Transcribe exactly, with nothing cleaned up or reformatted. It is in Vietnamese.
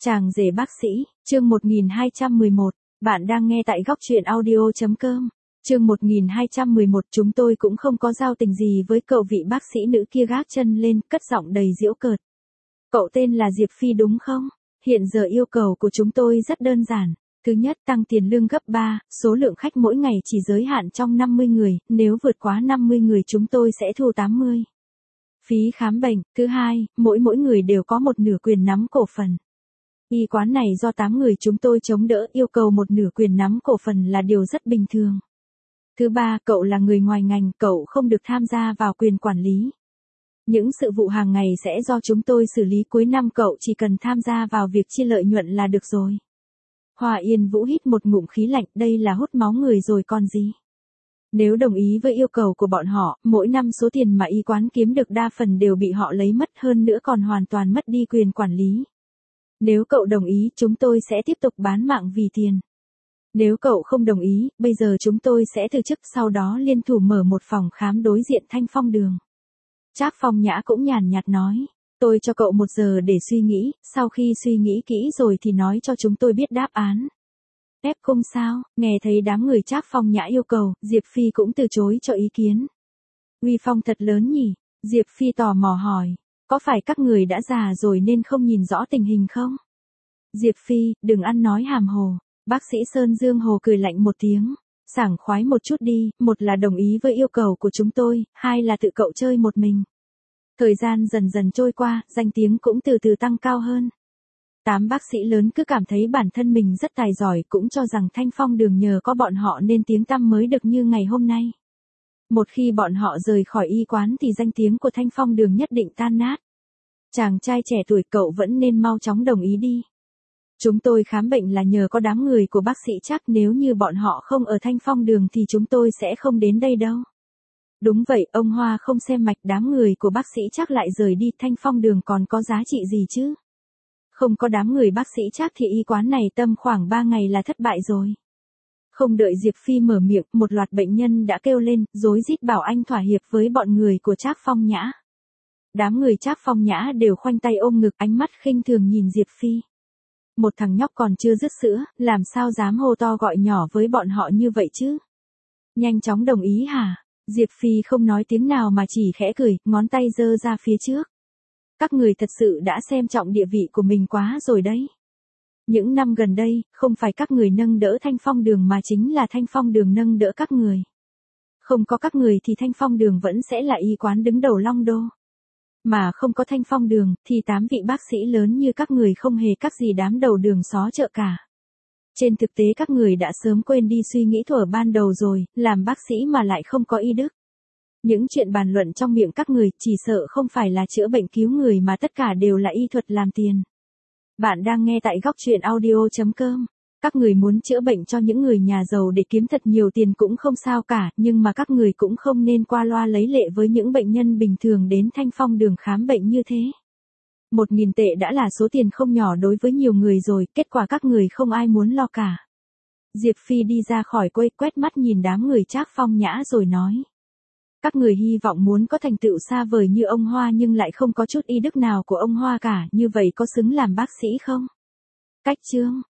Chàng rể bác sĩ, chương một nghìn hai trăm mười một, bạn đang nghe tại góc truyện audio.com. Chương một nghìn hai trăm mười một, chúng tôi cũng không có giao tình gì với cậu. Vị bác sĩ nữ kia gác chân lên, cất giọng đầy giễu cợt. Cậu tên là Diệp Phi đúng không? Hiện giờ yêu cầu của chúng tôi rất đơn giản. Thứ nhất, tăng tiền lương gấp ba, số lượng khách mỗi ngày chỉ giới hạn trong năm mươi người, nếu vượt quá năm mươi người chúng tôi sẽ thu tám mươi. Phí khám bệnh. Thứ hai, mỗi mỗi người đều có một nửa quyền nắm cổ phần. Y quán này do tám người chúng tôi chống đỡ, yêu cầu một nửa quyền nắm cổ phần là điều rất bình thường. Thứ ba, cậu là người ngoài ngành, cậu không được tham gia vào quyền quản lý. Những sự vụ hàng ngày sẽ do chúng tôi xử lý, cuối năm cậu chỉ cần tham gia vào việc chia lợi nhuận là được rồi. Hoa Yên Vũ hít một ngụm khí lạnh, đây là hút máu người rồi còn gì. Nếu đồng ý với yêu cầu của bọn họ, mỗi năm số tiền mà y quán kiếm được đa phần đều bị họ lấy mất, hơn nữa còn hoàn toàn mất đi quyền quản lý. Nếu cậu đồng ý, chúng tôi sẽ tiếp tục bán mạng vì tiền. Nếu cậu không đồng ý, bây giờ chúng tôi sẽ từ chức, sau đó liên thủ mở một phòng khám đối diện Thanh Phong Đường. Trác Phong Nhã cũng nhàn nhạt nói, tôi cho cậu một giờ để suy nghĩ, sau khi suy nghĩ kỹ rồi thì nói cho chúng tôi biết đáp án. Ép cung sao? Nghe thấy đám người Trác Phong Nhã yêu cầu, Diệp Phi cũng từ chối cho ý kiến. Uy phong thật lớn nhỉ? Diệp Phi tò mò hỏi. Có phải các người đã già rồi nên không nhìn rõ tình hình không? Diệp Phi, đừng ăn nói hàm hồ. Bác sĩ Sơn Dương Hồ cười lạnh một tiếng. Sảng khoái một chút đi, một là đồng ý với yêu cầu của chúng tôi, hai là tự cậu chơi một mình. Thời gian dần dần trôi qua, danh tiếng cũng từ từ tăng cao hơn. Tám bác sĩ lớn cứ cảm thấy bản thân mình rất tài giỏi, cũng cho rằng Thanh Phong Đường nhờ có bọn họ nên tiếng tăm mới được như ngày hôm nay. Một khi bọn họ rời khỏi y quán thì danh tiếng của Thanh Phong Đường nhất định tan nát. Chàng trai trẻ tuổi, cậu vẫn nên mau chóng đồng ý đi. Chúng tôi khám bệnh là nhờ có đám người của bác sĩ Trác, nếu như bọn họ không ở Thanh Phong Đường thì chúng tôi sẽ không đến đây đâu. Đúng vậy, ông Hoa không xem mạch, đám người của bác sĩ Trác lại rời đi, Thanh Phong Đường còn có giá trị gì chứ? Không có đám người bác sĩ Trác thì y quán này tầm khoảng ba ngày là thất bại rồi. Không đợi Diệp Phi mở miệng, một loạt bệnh nhân đã kêu lên, rối rít bảo anh thỏa hiệp với bọn người của Trác Phong Nhã. Đám người Trác Phong Nhã đều khoanh tay ôm ngực, ánh mắt khinh thường nhìn Diệp Phi. Một thằng nhóc còn chưa dứt sữa, làm sao dám hô to gọi nhỏ với bọn họ như vậy chứ? Nhanh chóng đồng ý hả? Diệp Phi không nói tiếng nào mà chỉ khẽ cười, ngón tay giơ ra phía trước. Các người thật sự đã xem trọng địa vị của mình quá rồi đấy. Những năm gần đây, không phải các người nâng đỡ Thanh Phong Đường mà chính là Thanh Phong Đường nâng đỡ các người. Không có các người thì Thanh Phong Đường vẫn sẽ là y quán đứng đầu Long Đô. Mà không có Thanh Phong Đường, thì tám vị bác sĩ lớn như các người không hề các gì đám đầu đường xó chợ cả. Trên thực tế các người đã sớm quên đi suy nghĩ thuở ban đầu rồi, làm bác sĩ mà lại không có y đức. Những chuyện bàn luận trong miệng các người chỉ sợ không phải là chữa bệnh cứu người mà tất cả đều là y thuật làm tiền. Bạn đang nghe tại góc truyện audio.com. Các người muốn chữa bệnh cho những người nhà giàu để kiếm thật nhiều tiền cũng không sao cả, nhưng mà các người cũng không nên qua loa lấy lệ với những bệnh nhân bình thường đến Thanh Phong Đường khám bệnh như thế. Một nghìn tệ đã là số tiền không nhỏ đối với nhiều người rồi, kết quả các người không ai muốn lo cả. Diệp Phi đi ra khỏi quầy, quét mắt nhìn đám người Trác Phong Nhã rồi nói. Các người hy vọng muốn có thành tựu xa vời như ông Hoa nhưng lại không có chút y đức nào của ông Hoa cả, như vậy có xứng làm bác sĩ không? Cách chương,